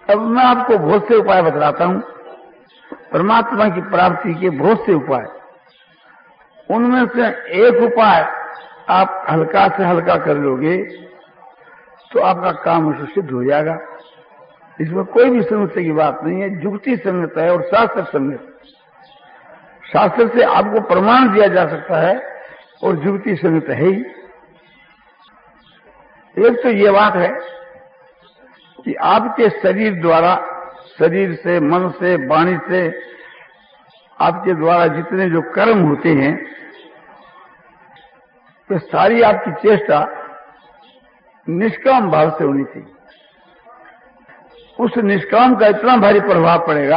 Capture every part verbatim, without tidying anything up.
अब मैं आपको बहुत से उपाय बतलाता हूं, परमात्मा की प्राप्ति के बहुत से उपाय। उनमें से एक उपाय आप हल्का से हल्का कर लोगे तो आपका काम उससे सिद्ध हो जाएगा। इसमें कोई भी समस्या की बात नहीं है, जुक्ति संगत है और शास्त्र संगत। शास्त्र से आपको प्रमाण दिया जा सकता है और जुक्ति संगत है ही। एक तो ये बात है कि आपके शरीर द्वारा, शरीर से, मन से, वाणी से, आपके द्वारा जितने जो कर्म होते हैं तो सारी आपकी चेष्टा निष्काम भाव से होनी चाहिए। उस निष्काम का इतना भारी प्रभाव पड़ेगा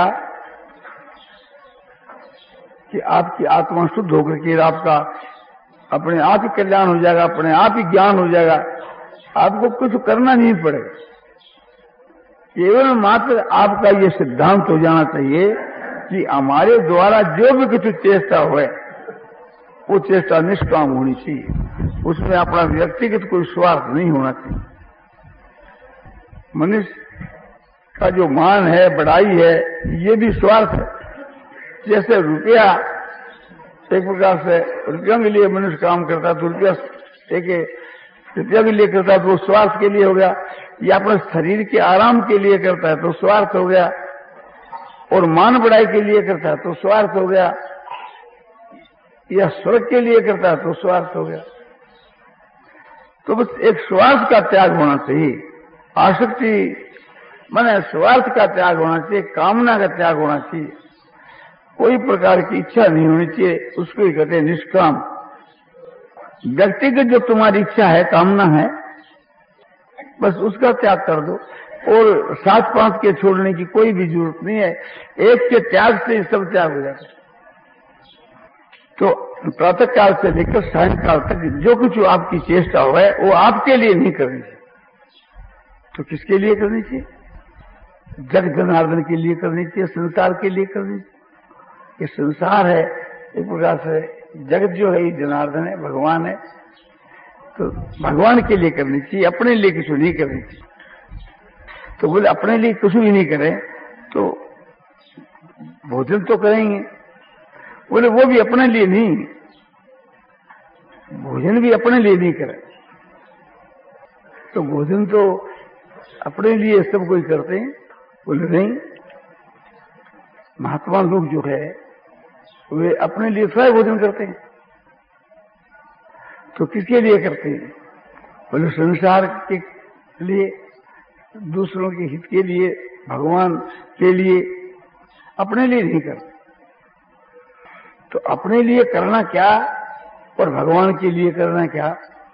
कि आपकी आत्मा शुद्ध होकर के आपका अपने आप ही कल्याण हो जाएगा, अपने आप ही ज्ञान हो जाएगा, आपको कुछ करना नहीं पड़ेगा। केवल मात्र आपका ये सिद्धांत हो जाना चाहिए कि हमारे द्वारा जो भी कुछ चेष्टा हुए वो चेष्टा निष्काम होनी चाहिए, उसमें अपना व्यक्तिगत कोई स्वार्थ नहीं होना चाहिए। मनुष्य का जो मान है, बढ़ाई है, ये भी स्वार्थ है। जैसे रुपया एक प्रकार से रुपया के लिए मनुष्य काम करता है तो रुपया एक रुपया के लिए करता है तो वो स्वार्थ के लिए हो गया, या अपने शरीर के आराम के लिए करता है तो स्वार्थ हो गया, और मान बढ़ाई के लिए करता है तो स्वार्थ हो गया, या स्वर्ग के लिए करता है तो स्वार्थ हो गया। तो बस एक स्वार्थ का त्याग होना चाहिए, आसक्ति माने स्वार्थ का त्याग होना चाहिए, कामना का त्याग होना चाहिए, कोई प्रकार की इच्छा नहीं होनी चाहिए। उसको ही कहते हैं निष्काम। व्यक्तिगत जो तुम्हारी इच्छा है, कामना है, बस उसका त्याग कर दो, और सात पांच के छोड़ने की कोई भी जरूरत नहीं है। एक के त्याग से सब त्याग हो जाता है। तो प्रातः काल से लेकर सायंकाल तक जो कुछ आपकी चेष्टा हो है वो आपके लिए नहीं करनी चाहिए। तो किसके लिए करनी चाहिए? जग जनार्दन के लिए करनी चाहिए, संसार के लिए करनी चाहिए। ये संसार है एक प्रकार से, जगत जो है ये जनार्दन है, भगवान है, तो भगवान के लिए करनी चाहिए, अपने लिए कुछ नहीं करनी चाहिए। तो बोले अपने लिए कुछ भी नहीं करें तो भोजन तो करेंगे, बोले वो भी अपने लिए नहीं, भोजन भी अपने लिए नहीं करें। तो भोजन तो अपने लिए सब कोई करते हैं, बोले नहीं, महात्मा लोग जो है वे अपने लिए स्वयं भोजन करते हैं। तो किसके लिए करते हैं? बोले संसार के लिए, दूसरों के हित के लिए, भगवान के लिए, अपने लिए नहीं करते। तो अपने लिए करना क्या और भगवान के लिए करना क्या?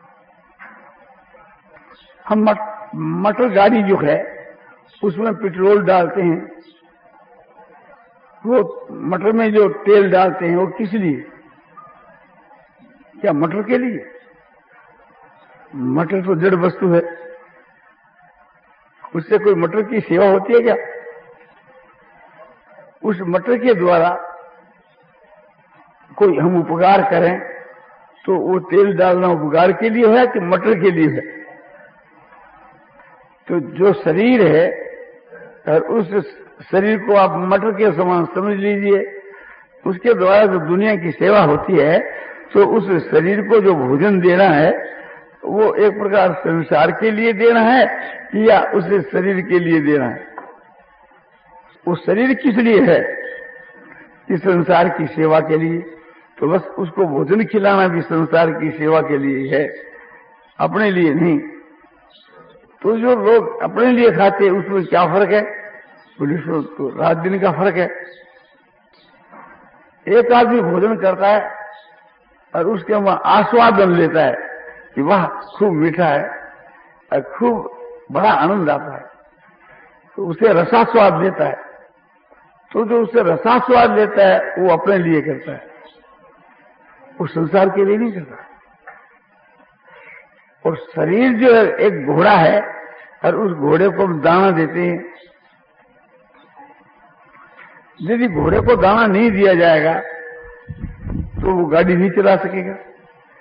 हम मट, मोटर गाड़ी जो है उसमें पेट्रोल डालते हैं, वो मटर में जो तेल डालते हैं वो किस लिए? क्या मटर के लिए? मटर तो जड़ वस्तु है, उससे कोई मटर की सेवा होती है क्या? उस मटर के द्वारा कोई हम उपकार करें तो वो तेल डालना उपकार के लिए है कि मटर के लिए है? तो जो शरीर है और उस शरीर को आप मटर के समान समझ लीजिए, उसके द्वारा जो दुनिया की सेवा होती है, तो उस शरीर को जो भोजन देना है वो एक प्रकार संसार के लिए देना है या उस शरीर के लिए देना है? वो शरीर किस लिए है? कि संसार की सेवा के लिए। तो बस उसको भोजन खिलाना भी संसार की सेवा के लिए है, अपने लिए नहीं। तो जो लोग अपने लिए खाते हैं उसमें क्या फर्क है? पुलिस तो रात दिन का फर्क है। एक आदमी भोजन करता है और उसके वहां आस्वादन लेता है कि वाह खूब मीठा है और खूब बड़ा आनंद आता है, तो उसे रसास्वाद लेता है। तो जो उसे रसास्वाद लेता है वो अपने लिए करता है, वो संसार के लिए नहीं करता। और शरीर जो है एक घोड़ा है और उस घोड़े को हम दाना देते हैं। यदि घोड़े को दाना नहीं दिया जाएगा तो वो गाड़ी नहीं चला सकेगा।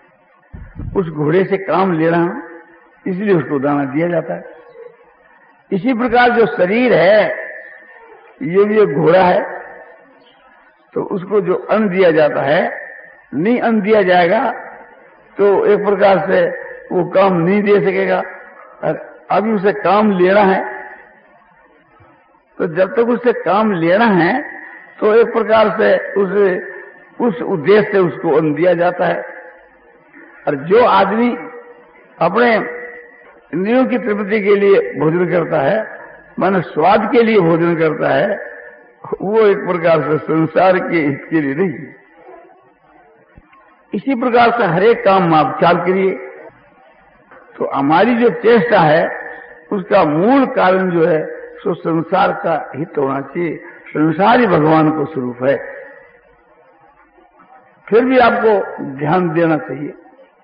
उस घोड़े से काम लेना, इसलिए उसको दाना दिया जाता है। इसी प्रकार जो शरीर है ये भी एक घोड़ा है, तो उसको जो अन्न दिया जाता है, नहीं अन्न दिया जाएगा तो एक प्रकार से वो काम नहीं दे सकेगा। अभी उसे काम लेना है, तो जब तक उसे काम लेना है तो एक प्रकार से उसे उस उद्देश्य से उसको अन्न दिया जाता है। और जो आदमी अपने इंद्रियों की तृप्ति के लिए भोजन करता है, माने स्वाद के लिए भोजन करता है, वो एक प्रकार से संसार के हित के लिए नहीं। इसी प्रकार से हर एक काम आप ख्याल करिए, तो हमारी जो चेष्टा है उसका मूल कारण जो है सो संसार का हित होना चाहिए। संसार ही भगवान को स्वरूप है। फिर भी आपको ध्यान देना चाहिए।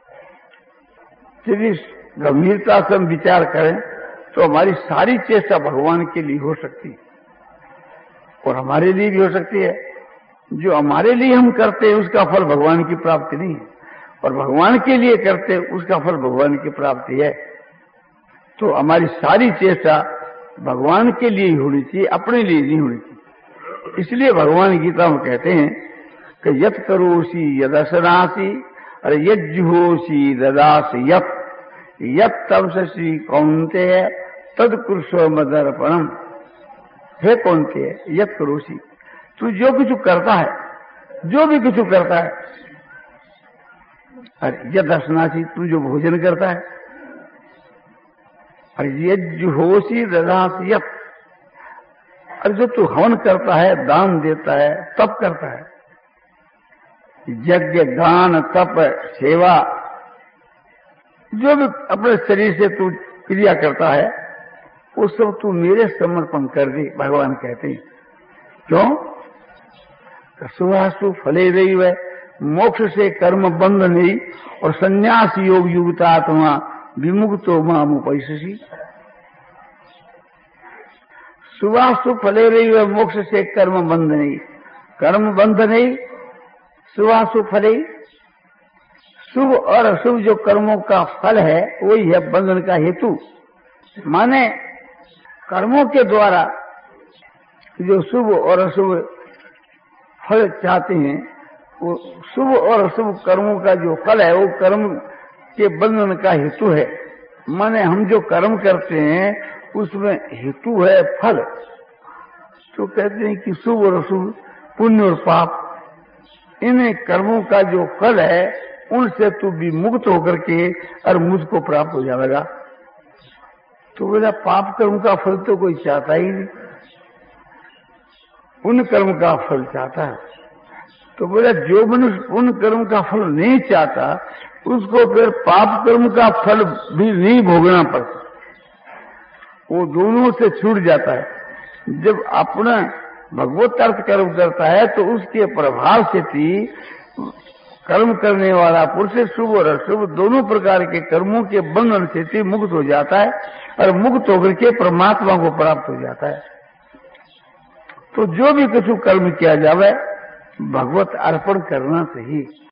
यदि गंभीरता से हम विचार करें तो हमारी सारी चेष्टा भगवान के लिए हो सकती है और हमारे लिए भी हो सकती है। जो हमारे लिए हम करते हैं उसका फल भगवान की प्राप्ति नहीं है, और भगवान के लिए करते हैं उसका फल भगवान की प्राप्ति है। तो हमारी सारी चेष्टा भगवान के लिए ही होनी चाहिए, अपने लिए नहीं होनी चाहिए। इसलिए भगवान गीता में कहते हैं कि यत करोसी यदसनासी और यज्जुहोसी ददास यत यत तपसी कौन्तेय तद कुरुषो मदर्पणम। हे कौन्तेय यत करोसी, तू जो कुछ करता है, जो भी कुछ करता है, अरे यद असनासी, तू जो भोजन करता है, अरे यज्जुहोसी ददास यत, और जो तू हवन करता है, दान देता है, तप करता है, यज्ञ गान तप सेवा, जो भी अपने शरीर से तू क्रिया करता है वो सब तू मेरे समर्पण कर दे। भगवान कहते हैं क्यों? सुहासु फले रही वह मोक्ष से कर्म बंध नहीं और संन्यास योग युक्तात्मा विमुक्तो माम उपैससी। सुहासु फले रही वह मोक्ष से कर्म बंध नहीं, कर्म बंध नहीं, सुहासु फले, शुभ और अशुभ जो कर्मों का फल है वही है बंधन का हेतु। माने कर्मों के द्वारा जो शुभ और अशुभ फल चाहते हैं, वो शुभ और अशुभ कर्मों का जो फल है वो कर्म के बंधन का हेतु है। माने हम जो कर्म करते हैं उसमें हेतु है फल। तो कहते हैं कि शुभ और अशुभ, पुण्य और पाप, इन कर्मों का जो फल है उनसे तू भी मुक्त होकर के और मुझको प्राप्त हो जाएगा। तो बोला पाप कर्म का फल तो कोई चाहता ही नहीं, उन कर्म का फल चाहता है। तो बोला जो मनुष्य उन कर्म का फल नहीं चाहता उसको फिर पाप कर्म का फल भी नहीं भोगना पड़ता, वो दोनों से छूट जाता है। जब अपना भगवत अर्थ कर्म करता है तो उसके प्रभाव से भी कर्म करने वाला पुरुष शुभ और अशुभ दोनों प्रकार के कर्मों के बंधन से मुक्त हो जाता है और मुक्त होकर के परमात्मा को प्राप्त हो जाता है। तो जो भी कुछ कर्म किया जावे भगवत अर्पण करना चाहिए।